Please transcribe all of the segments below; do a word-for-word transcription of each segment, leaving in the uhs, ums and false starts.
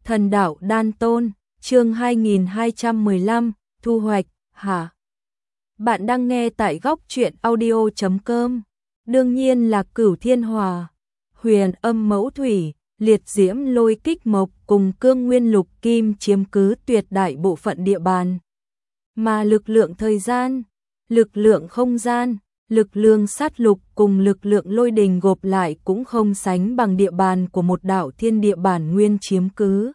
Thần đạo đan tôn, chương hai nghìn hai trăm mười lăm, thu hoạch, hả? Bạn đang nghe tại góc truyện audio chấm com. Đương nhiên là Cửu Thiên Hòa, Huyền Âm Mẫu Thủy, Liệt Diễm Lôi Kích Mộc cùng Cương Nguyên Lục Kim chiếm cứ tuyệt đại bộ phận địa bàn. Mà lực lượng thời gian, lực lượng không gian, lực lượng sát lục cùng lực lượng lôi đình gộp lại cũng không sánh bằng địa bàn của một đạo thiên địa bản nguyên chiếm cứ.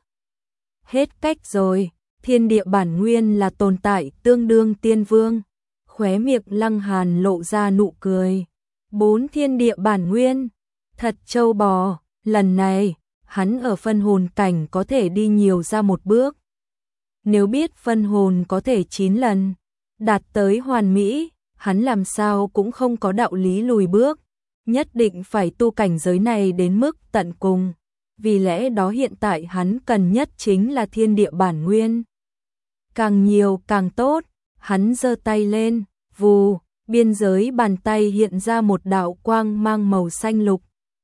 Hết cách rồi, thiên địa bản nguyên là tồn tại tương đương tiên vương. Khóe miệng Lăng Hàn lộ ra nụ cười. Bốn thiên địa bản nguyên, thật trâu bò, lần này, hắn ở phân hồn cảnh có thể đi nhiều ra một bước. Nếu biết phân hồn có thể chín lần, đạt tới hoàn mỹ, hắn làm sao cũng không có đạo lý lùi bước, nhất định phải tu cảnh giới này đến mức tận cùng. Vì lẽ đó hiện tại hắn cần nhất chính là thiên địa bản nguyên. Càng nhiều càng tốt, hắn giơ tay lên, vù, biên giới bàn tay hiện ra một đạo quang mang màu xanh lục.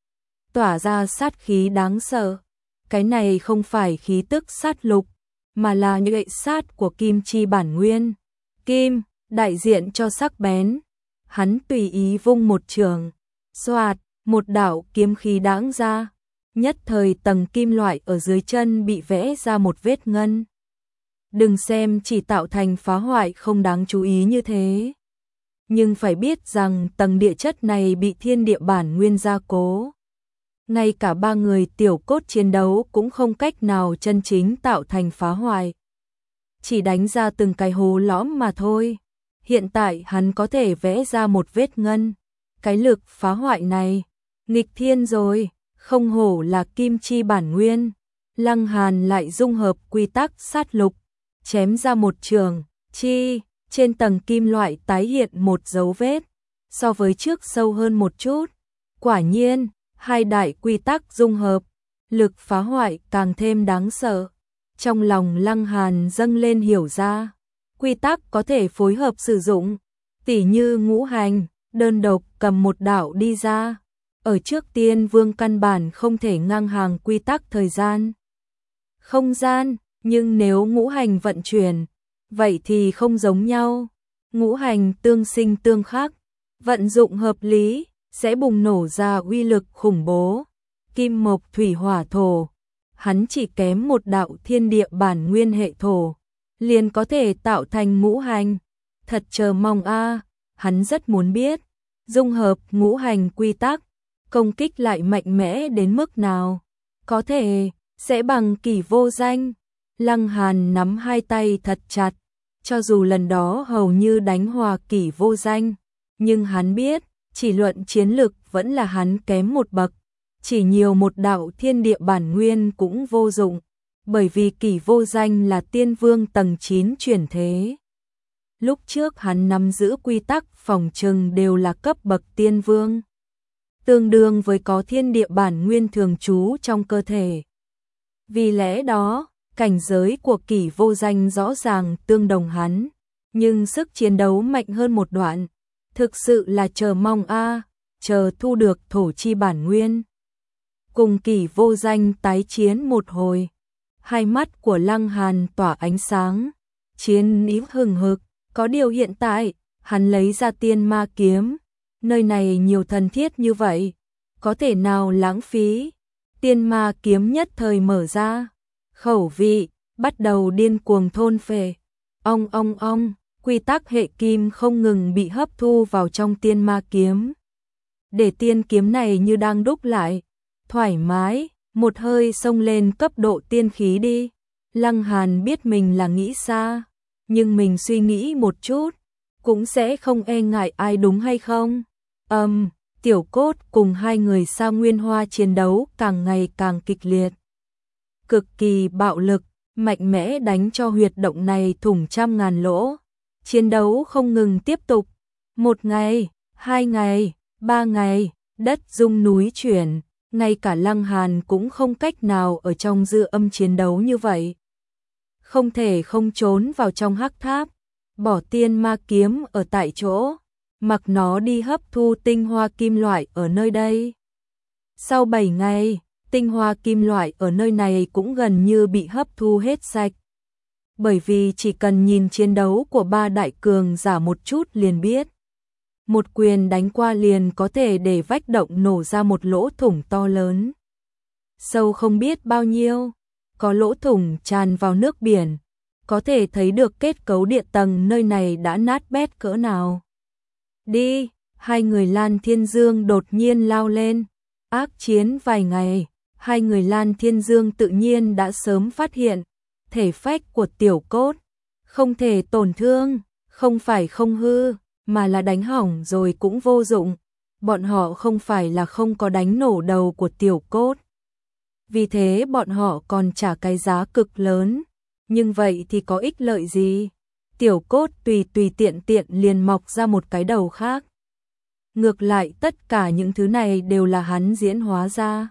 Tỏa ra sát khí đáng sợ. Cái này không phải khí tức sát lục, mà là những gậy sát của kim chi bản nguyên. Kim, đại diện cho sắc bén. Hắn tùy ý vung một trường, xoạt, một đạo kiếm khí đãng ra. Nhất thời tầng kim loại ở dưới chân bị vẽ ra một vết ngân. Đừng xem chỉ tạo thành phá hoại không đáng chú ý như thế. Nhưng phải biết rằng tầng địa chất này bị thiên địa bản nguyên gia cố. Ngay cả ba người tiểu cốt chiến đấu cũng không cách nào chân chính tạo thành phá hoại. Chỉ đánh ra từng cái hố lõm mà thôi. Hiện tại hắn có thể vẽ ra một vết ngân. Cái lực phá hoại này, nghịch thiên rồi, không hổ là kim chi bản nguyên. Lăng Hàn lại dung hợp quy tắc sát lục, chém ra một trường, chi, trên tầng kim loại tái hiện một dấu vết, so với trước sâu hơn một chút. Quả nhiên, hai đại quy tắc dung hợp, lực phá hoại càng thêm đáng sợ. Trong lòng Lăng Hàn dâng lên hiểu ra, quy tắc có thể phối hợp sử dụng, tỉ như ngũ hành, đơn độc cầm một đạo đi ra. Ở trước tiên vương căn bản không thể ngang hàng quy tắc thời gian, không gian, nhưng nếu ngũ hành vận chuyển, vậy thì không giống nhau. Ngũ hành tương sinh tương khắc, vận dụng hợp lý, sẽ bùng nổ ra uy lực khủng bố. Kim mộc thủy hỏa thổ, hắn chỉ kém một đạo thiên địa bản nguyên hệ thổ, liền có thể tạo thành ngũ hành. Thật chờ mong a, hắn rất muốn biết, dung hợp ngũ hành quy tắc, công kích lại mạnh mẽ đến mức nào. Có thể, sẽ bằng kỷ vô danh. Lăng Hàn nắm hai tay thật chặt, cho dù lần đó hầu như đánh hòa kỷ vô danh, nhưng hắn biết, chỉ luận chiến lực vẫn là hắn kém một bậc, chỉ nhiều một đạo thiên địa bản nguyên cũng vô dụng, bởi vì kỷ vô danh là tiên vương tầng chín chuyển thế. Lúc trước hắn nắm giữ quy tắc phòng trừng đều là cấp bậc tiên vương, tương đương với có thiên địa bản nguyên thường trú trong cơ thể. Vì lẽ đó, cảnh giới của kỷ vô danh rõ ràng tương đồng hắn, nhưng sức chiến đấu mạnh hơn một đoạn. Thực sự là chờ mong a, chờ thu được thổ chi bản nguyên. Cùng kỷ vô danh tái chiến một hồi, hai mắt của Lăng Hàn tỏa ánh sáng, chiến ý hừng hực. Có điều hiện tại, hắn lấy ra tiên ma kiếm, nơi này nhiều thần thiết như vậy, có thể nào lãng phí. Tiên ma kiếm nhất thời mở ra, khẩu vị bắt đầu điên cuồng thôn phệ. Ong ong ong, quy tắc hệ kim không ngừng bị hấp thu vào trong tiên ma kiếm. Để tiên kiếm này như đang đúc lại, thoải mái, một hơi xông lên cấp độ tiên khí đi. Lăng Hàn biết mình là nghĩ xa, nhưng mình suy nghĩ một chút, cũng sẽ không e ngại ai đúng hay không. Âm, um, tiểu cốt cùng hai người sao nguyên hoa chiến đấu càng ngày càng kịch liệt. Cực kỳ bạo lực, mạnh mẽ đánh cho huyệt động này thủng trăm ngàn lỗ. Chiến đấu không ngừng tiếp tục. Một ngày, hai ngày, ba ngày, đất rung núi chuyển, ngay cả Lăng Hàn cũng không cách nào ở trong dư âm chiến đấu như vậy. Không thể không trốn vào trong hắc tháp, bỏ tiên ma kiếm ở tại chỗ, mặc nó đi hấp thu tinh hoa kim loại ở nơi đây. Sau bảy ngày, tinh hoa kim loại ở nơi này cũng gần như bị hấp thu hết sạch. Bởi vì chỉ cần nhìn chiến đấu của ba đại cường giả một chút liền biết. Một quyền đánh qua liền có thể để vách động nổ ra một lỗ thủng to lớn. Sâu không biết bao nhiêu, có lỗ thủng tràn vào nước biển, có thể thấy được kết cấu địa tầng nơi này đã nát bét cỡ nào. Đi, hai người Lan Thiên Dương đột nhiên lao lên, ác chiến vài ngày, hai người Lan Thiên Dương tự nhiên đã sớm phát hiện, thể phách của Tiểu Cốt không thể tổn thương, không phải không hư, mà là đánh hỏng rồi cũng vô dụng. Bọn họ không phải là không có đánh nổ đầu của Tiểu Cốt. Vì thế bọn họ còn trả cái giá cực lớn, nhưng vậy thì có ích lợi gì? Tiểu Cốt tùy tùy tiện tiện liền mọc ra một cái đầu khác. Ngược lại tất cả những thứ này đều là hắn diễn hóa ra.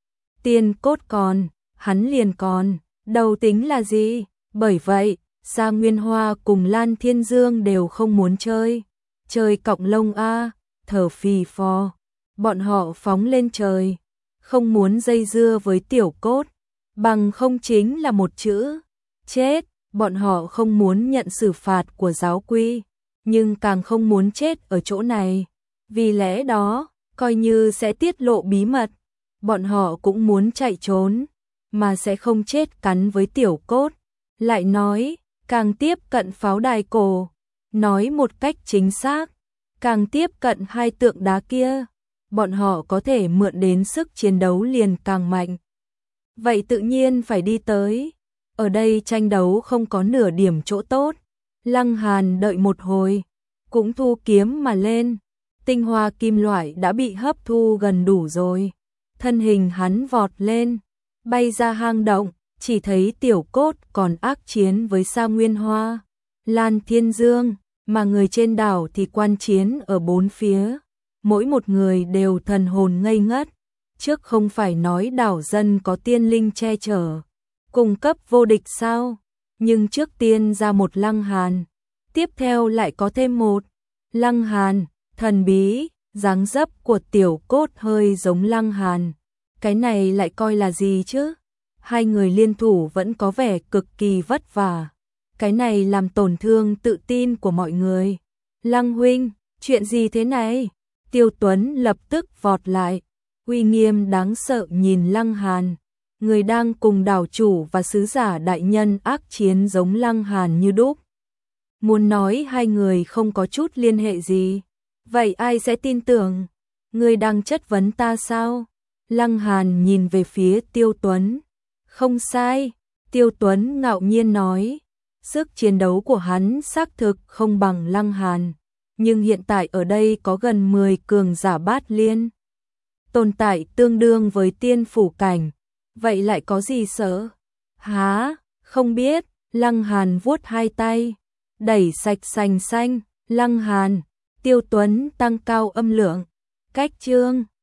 Tiên Cốt còn, hắn liền còn, đầu tính là gì? Bởi vậy, Sa Nguyên Hoa cùng Lan Thiên Dương đều không muốn chơi. Chơi cọng lông a, thở phì phò. Bọn họ phóng lên trời, không muốn dây dưa với Tiểu Cốt, bằng không chính là một chữ chết. Bọn họ không muốn nhận xử phạt của giáo quy, nhưng càng không muốn chết ở chỗ này. Vì lẽ đó, coi như sẽ tiết lộ bí mật, bọn họ cũng muốn chạy trốn, mà sẽ không chết cắn với Tiểu Cốt. Lại nói, càng tiếp cận pháo đài cổ, nói một cách chính xác, càng tiếp cận hai tượng đá kia, bọn họ có thể mượn đến sức chiến đấu liền càng mạnh. Vậy tự nhiên phải đi tới. Ở đây tranh đấu không có nửa điểm chỗ tốt. Lăng Hàn đợi một hồi, cũng thu kiếm mà lên. Tinh hoa kim loại đã bị hấp thu gần đủ rồi. Thân hình hắn vọt lên, bay ra hang động, chỉ thấy Tiểu Cốt còn ác chiến với Sa Nguyên Hoa, Lan Thiên Dương, mà người trên đảo thì quan chiến ở bốn phía. Mỗi một người đều thần hồn ngây ngất. Trước không phải nói đảo dân có tiên linh che chở, cung cấp vô địch sao? Nhưng trước tiên ra một Lăng Hàn, tiếp theo lại có thêm một Lăng Hàn, thần bí, dáng dấp của Tiểu Cốt hơi giống Lăng Hàn. Cái này lại coi là gì chứ? Hai người liên thủ vẫn có vẻ cực kỳ vất vả. Cái này làm tổn thương tự tin của mọi người. Lăng huynh, chuyện gì thế này? Tiêu Tuấn lập tức vọt lại, uy nghiêm đáng sợ nhìn Lăng Hàn. Người đang cùng đảo chủ và sứ giả đại nhân ác chiến giống Lăng Hàn như đúc. Muốn nói hai người không có chút liên hệ gì, vậy ai sẽ tin tưởng? Người đang chất vấn ta sao? Lăng Hàn nhìn về phía Tiêu Tuấn. Không sai, Tiêu Tuấn ngạo nhiên nói. Sức chiến đấu của hắn xác thực không bằng Lăng Hàn, nhưng hiện tại ở đây có gần mười cường giả bát liên, tồn tại tương đương với tiên phủ cảnh, vậy lại có gì sợ? Há, không biết. Lăng Hàn vuốt hai tay, đẩy sạch sành xanh. Lăng Hàn, Tiêu Tuấn tăng cao âm lượng. Cách chương